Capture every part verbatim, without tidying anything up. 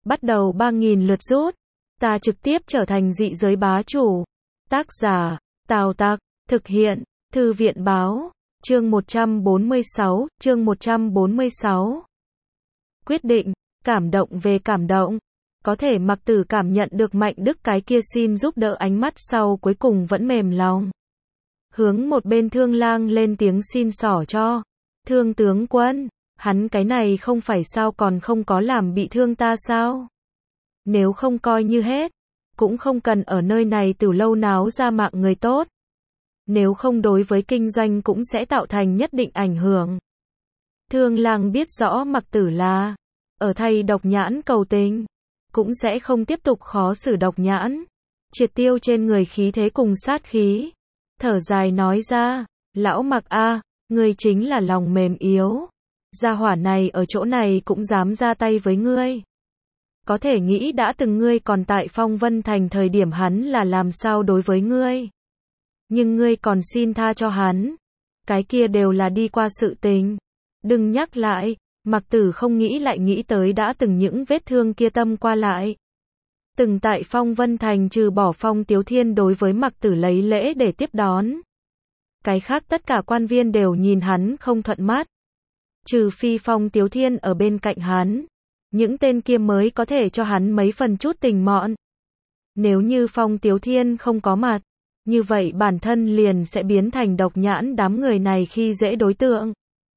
bắt đầu ba nghìn lượt rút. Ta trực tiếp trở thành dị giới bá chủ. Tác giả, Tào Tặc, thực hiện, Thư viện báo, chương một trăm bốn mươi sáu, chương một trăm bốn mươi sáu. Quyết định, cảm động về cảm động. Có thể Mặc Tử cảm nhận được Mạnh Đức cái kia xin giúp đỡ ánh mắt sau cuối cùng vẫn mềm lòng. Hướng một bên Thương Lang lên tiếng xin xỏ cho. Thương tướng quân, hắn cái này không phải sao còn không có làm bị thương ta sao? Nếu không coi như hết, cũng không cần ở nơi này từ lâu náo ra mạng người tốt. Nếu không đối với kinh doanh cũng sẽ tạo thành nhất định ảnh hưởng. Thương Lang biết rõ Mặc Tử là ở thay Độc Nhãn cầu tình, cũng sẽ không tiếp tục khó xử Độc Nhãn, triệt tiêu trên người khí thế cùng sát khí. Thở dài nói ra, lão Mặc a, ngươi chính là lòng mềm yếu. Gia hỏa này ở chỗ này cũng dám ra tay với ngươi. Có thể nghĩ đã từng ngươi còn tại Phong Vân Thành thời điểm hắn là làm sao đối với ngươi. Nhưng ngươi còn xin tha cho hắn. Cái kia đều là đi qua sự tình. Đừng nhắc lại, Mặc Tử không nghĩ lại nghĩ tới đã từng những vết thương kia tâm qua lại. Từng tại Phong Vân Thành trừ bỏ Phong Tiếu Thiên đối với Mặc Tử lấy lễ để tiếp đón. Cái khác tất cả quan viên đều nhìn hắn không thuận mắt. Trừ phi Phong Tiếu Thiên ở bên cạnh hắn. Những tên kia mới có thể cho hắn mấy phần chút tình mọn. Nếu như Phong Tiếu Thiên không có mặt, như vậy bản thân liền sẽ biến thành Độc Nhãn đám người này khi dễ đối tượng.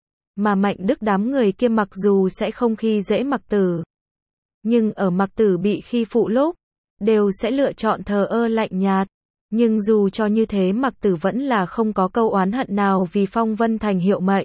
Mà Mạnh Đức đám người kia mặc dù sẽ không khi dễ Mặc Tử, nhưng ở Mặc Tử bị khi phụ lúc, đều sẽ lựa chọn thờ ơ lạnh nhạt. Nhưng dù cho như thế Mặc Tử vẫn là không có câu oán hận nào vì Phong Vân Thành hiệu mệnh.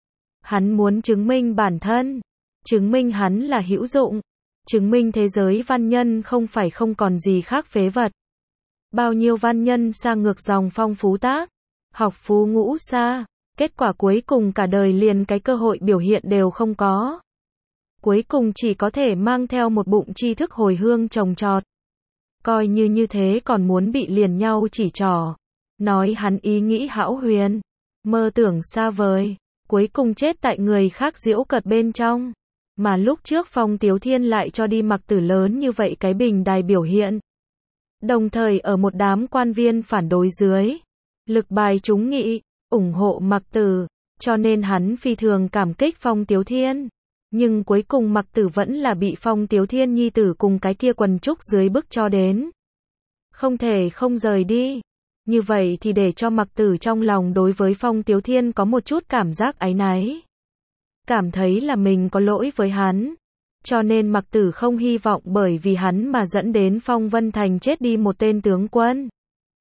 Hắn muốn chứng minh bản thân, chứng minh hắn là hữu dụng, chứng minh thế giới văn nhân không phải không còn gì khác phế vật. Bao nhiêu văn nhân xa ngược dòng phong phú tác, học phú ngũ xa, kết quả cuối cùng cả đời liền cái cơ hội biểu hiện đều không có. Cuối cùng chỉ có thể mang theo một bụng tri thức hồi hương trồng trọt. Coi như như thế còn muốn bị liền nhau chỉ trỏ. Nói hắn ý nghĩ hão huyền, mơ tưởng xa vời, cuối cùng chết tại người khác giễu cợt bên trong. Mà lúc trước Phong Tiếu Thiên lại cho đi Mặc Tử lớn như vậy cái bình đài biểu hiện. Đồng thời ở một đám quan viên phản đối dưới, lực bài chúng nghị, ủng hộ Mặc Tử, cho nên hắn phi thường cảm kích Phong Tiếu Thiên. Nhưng cuối cùng Mặc Tử vẫn là bị Phong Tiếu Thiên nhi tử cùng cái kia quần trúc dưới bức cho đến. Không thể không rời đi. Như vậy thì để cho Mặc Tử trong lòng đối với Phong Tiếu Thiên có một chút cảm giác áy náy. Cảm thấy là mình có lỗi với hắn. Cho nên Mặc Tử không hy vọng bởi vì hắn mà dẫn đến Phong Vân Thành chết đi một tên tướng quân.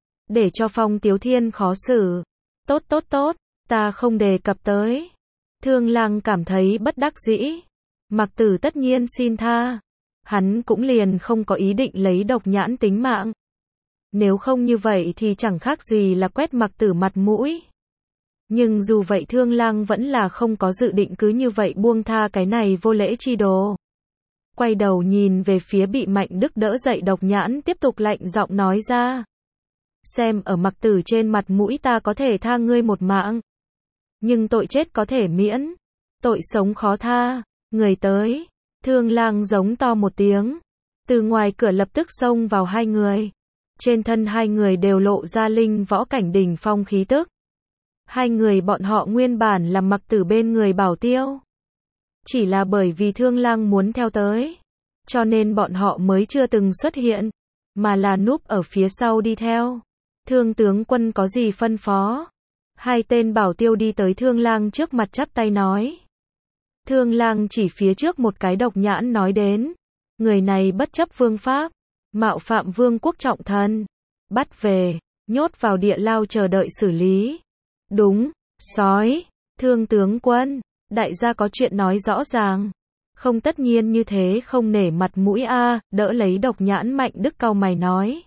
Để cho Phong Tiếu Thiên khó xử. Tốt tốt tốt, ta không đề cập tới. Thương Lang cảm thấy bất đắc dĩ. Mặc Tử tất nhiên xin tha. Hắn cũng liền không có ý định lấy Độc Nhãn tính mạng. Nếu không như vậy thì chẳng khác gì là quét Mặc Tử mặt mũi. Nhưng dù vậy Thương Lang vẫn là không có dự định cứ như vậy buông tha cái này vô lễ chi đồ. Quay đầu nhìn về phía bị Mạnh Đức đỡ dậy Độc Nhãn tiếp tục lạnh giọng nói ra. Xem ở Mặc Tử trên mặt mũi ta có thể tha ngươi một mạng. Nhưng tội chết có thể miễn. Tội sống khó tha. Người tới. Thương Lang giống to một tiếng. Từ ngoài cửa lập tức xông vào hai người. Trên thân hai người đều lộ ra linh võ cảnh đỉnh phong khí tức. Hai người bọn họ nguyên bản là Mặc Tử bên người bảo tiêu. Chỉ là bởi vì Thương Lang muốn theo tới, cho nên bọn họ mới chưa từng xuất hiện, mà là núp ở phía sau đi theo. Thương tướng quân có gì phân phó? Hai tên bảo tiêu đi tới Thương Lang trước mặt chắp tay nói. Thương Lang chỉ phía trước một cái Độc Nhãn nói đến. Người này bất chấp vương pháp, mạo phạm vương quốc trọng thần. Bắt về, nhốt vào địa lao chờ đợi xử lý. Đúng, sói, Thương tướng quân, đại gia có chuyện nói rõ ràng. Không tất nhiên như thế không nể mặt mũi a, đỡ lấy Độc Nhãn Mạnh Đức cau mày nói.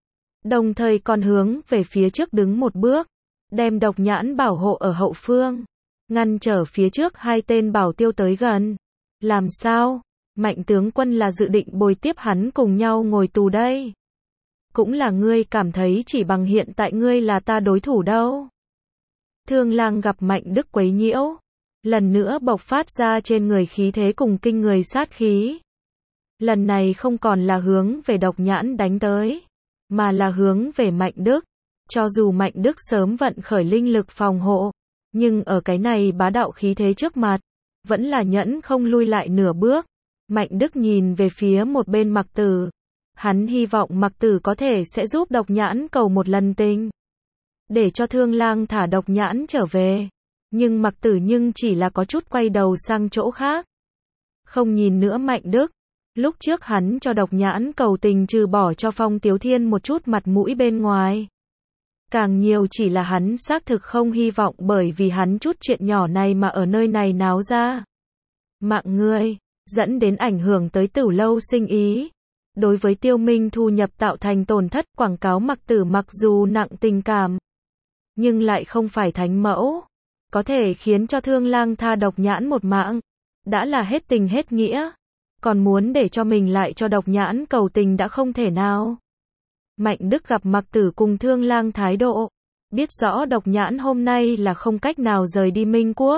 Đồng thời còn hướng về phía trước đứng một bước, đem Độc Nhãn bảo hộ ở hậu phương, ngăn trở phía trước hai tên bảo tiêu tới gần. Làm sao? Mạnh tướng quân là dự định bồi tiếp hắn cùng nhau ngồi tù đây. Cũng là ngươi cảm thấy chỉ bằng hiện tại ngươi là ta đối thủ đâu. Thương Lang gặp Mạnh Đức quấy nhiễu, lần nữa bộc phát ra trên người khí thế cùng kinh người sát khí. Lần này không còn là hướng về Độc Nhãn đánh tới, mà là hướng về Mạnh Đức. Cho dù Mạnh Đức sớm vận khởi linh lực phòng hộ, nhưng ở cái này bá đạo khí thế trước mặt, vẫn là nhẫn không lui lại nửa bước. Mạnh Đức nhìn về phía một bên Mặc Tử. Hắn hy vọng Mặc Tử có thể sẽ giúp Độc Nhãn cầu một lần tình, để cho Thương Lang thả Độc Nhãn trở về. Nhưng Mặc Tử nhưng chỉ là có chút quay đầu sang chỗ khác, không nhìn nữa Mạnh Đức. Lúc trước hắn cho Độc Nhãn cầu tình trừ bỏ cho Phong Tiếu Thiên một chút mặt mũi bên ngoài, càng nhiều chỉ là hắn xác thực không hy vọng bởi vì hắn chút chuyện nhỏ này mà ở nơi này náo ra mạng người, dẫn đến ảnh hưởng tới Tử Lâu sinh ý. Đối với Tiêu Minh thu nhập tạo thành tổn thất. Quảng cáo Mặc Tử mặc dù nặng tình cảm, nhưng lại không phải thánh mẫu, có thể khiến cho Thương Lang tha Độc Nhãn một mạng, đã là hết tình hết nghĩa. Còn muốn để cho mình lại cho Độc Nhãn cầu tình đã không thể nào. Mạnh Đức gặp Mặc Tử cùng Thương Lang thái độ, biết rõ Độc Nhãn hôm nay là không cách nào rời đi Minh Quốc.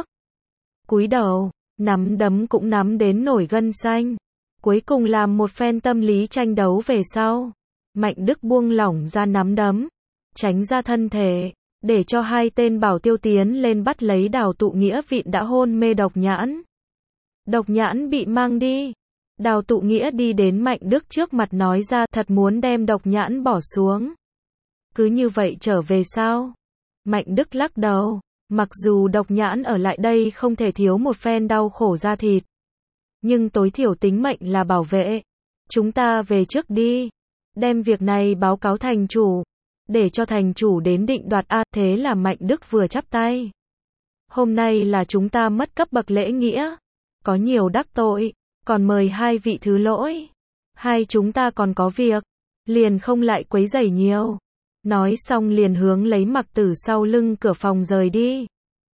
Cúi đầu, nắm đấm cũng nắm đến nổi gân xanh. Cuối cùng làm một phen tâm lý tranh đấu về sau, Mạnh Đức buông lỏng ra nắm đấm, tránh ra thân thể, để cho hai tên bảo tiêu tiến lên bắt lấy Đào Tụ Nghĩa Vịn đã hôn mê Độc Nhãn. Độc Nhãn bị mang đi. Đào Tụ Nghĩa đi đến Mạnh Đức trước mặt nói ra thật muốn đem Độc Nhãn bỏ xuống. Cứ như vậy trở về sao? Mạnh Đức lắc đầu, mặc dù Độc Nhãn ở lại đây không thể thiếu một phen đau khổ da thịt, nhưng tối thiểu tính mệnh là bảo vệ. Chúng ta về trước đi, đem việc này báo cáo thành chủ, để cho thành chủ đến định đoạt a. Thế là Mạnh Đức vừa chắp tay. Hôm nay là chúng ta mất cấp bậc lễ nghĩa, có nhiều đắc tội, còn mời hai vị thứ lỗi. Hai chúng ta còn có việc, liền không lại quấy rầy nhiều. Nói xong liền hướng lấy Mặc Tử sau lưng cửa phòng rời đi.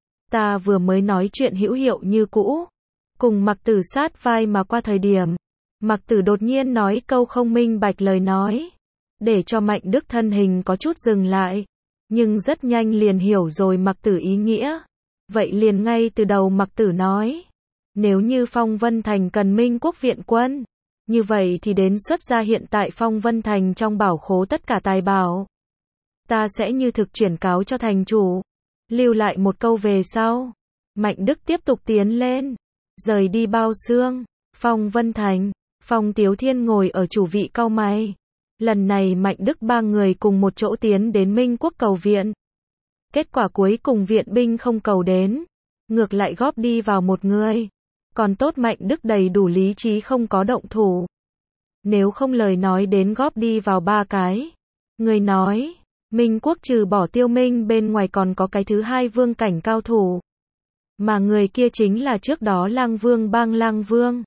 Ta vừa mới nói chuyện hữu hiệu như cũ, cùng Mặc Tử sát vai mà qua thời điểm, Mặc Tử đột nhiên nói câu không minh bạch lời nói, để cho Mạnh Đức thân hình có chút dừng lại, nhưng rất nhanh liền hiểu rồi Mặc Tử ý nghĩa. Vậy liền ngay từ đầu Mặc Tử nói, nếu như Phong Vân Thành cần Minh Quốc viện quân, như vậy thì đến xuất ra hiện tại Phong Vân Thành trong bảo khố tất cả tài bảo. Ta sẽ như thực chuyển cáo cho thành chủ, lưu lại một câu về sau. Mạnh Đức tiếp tục tiến lên, rời đi bao xương, Phong Vân Thành. Phong Tiếu Thiên ngồi ở chủ vị cau mày. Lần này Mạnh Đức ba người cùng một chỗ tiến đến Minh Quốc cầu viện. Kết quả cuối cùng viện binh không cầu đến, ngược lại góp đi vào một người. Còn tốt Mạnh Đức đầy đủ lý trí không có động thủ. Nếu không lời nói đến góp đi vào ba cái. Người nói, Minh Quốc trừ bỏ Tiêu Minh bên ngoài còn có cái thứ hai vương cảnh cao thủ. Mà người kia chính là trước đó Lang Vương bang Lang Vương.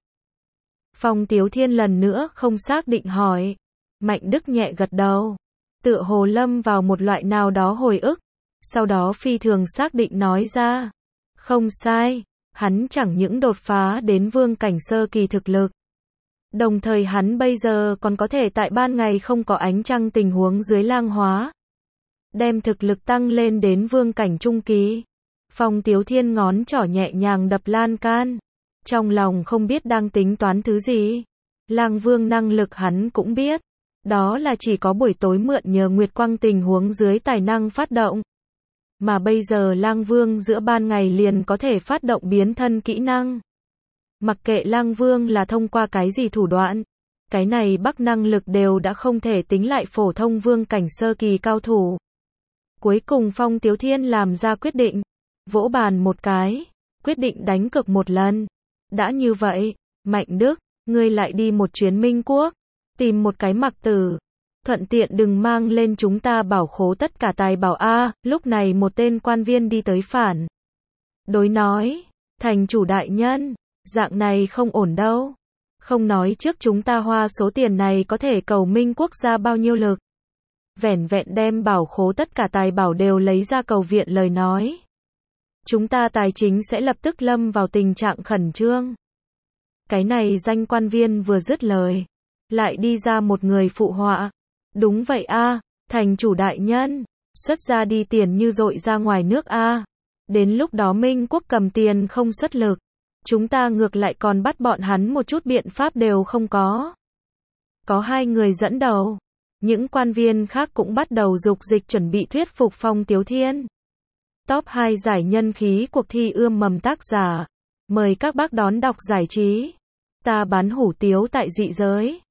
Phong Tiếu Thiên lần nữa không xác định hỏi. Mạnh Đức nhẹ gật đầu, tựa hồ lâm vào một loại nào đó hồi ức. Sau đó phi thường xác định nói ra. Không sai, hắn chẳng những đột phá đến vương cảnh sơ kỳ thực lực. Đồng thời hắn bây giờ còn có thể tại ban ngày không có ánh trăng tình huống dưới lang hóa, đem thực lực tăng lên đến vương cảnh trung kỳ. Phong Tiếu Thiên ngón trỏ nhẹ nhàng đập lan can, trong lòng không biết đang tính toán thứ gì. Lang Vương năng lực hắn cũng biết, đó là chỉ có buổi tối mượn nhờ nguyệt quang tình huống dưới tài năng phát động. Mà bây giờ Lang Vương giữa ban ngày liền có thể phát động biến thân kỹ năng. Mặc kệ Lang Vương là thông qua cái gì thủ đoạn, cái này bắc năng lực đều đã không thể tính lại phổ thông vương cảnh sơ kỳ cao thủ. Cuối cùng Phong Tiếu Thiên làm ra quyết định, vỗ bàn một cái, quyết định đánh cược một lần. Đã như vậy, Mạnh Đức, ngươi lại đi một chuyến Minh Quốc, tìm một cái Mặc Tử, thuận tiện đừng mang lên chúng ta bảo khố tất cả tài bảo a. Lúc này một tên quan viên đi tới phản đối nói, thành chủ đại nhân, dạng này không ổn đâu. Không nói trước chúng ta hoa số tiền này có thể cầu Minh Quốc ra bao nhiêu lực. Vẻn vẹn đem bảo khố tất cả tài bảo đều lấy ra cầu viện lời nói, chúng ta tài chính sẽ lập tức lâm vào tình trạng khẩn trương. Cái này danh quan viên vừa dứt lời, lại đi ra một người phụ họa. Đúng vậy a, thành chủ đại nhân, xuất ra đi tiền như dội ra ngoài nước a. Đến lúc đó Minh Quốc cầm tiền không xuất lực, Chúng ta ngược lại còn bắt bọn hắn một chút biện pháp đều không có. Có hai người dẫn đầu. Những quan viên khác cũng bắt đầu dục dịch chuẩn bị thuyết phục Phong Tiếu Thiên. Top hai giải nhân khí cuộc thi ươm mầm tác giả. Mời các bác đón đọc giải trí. Ta bán hủ tiếu tại dị giới.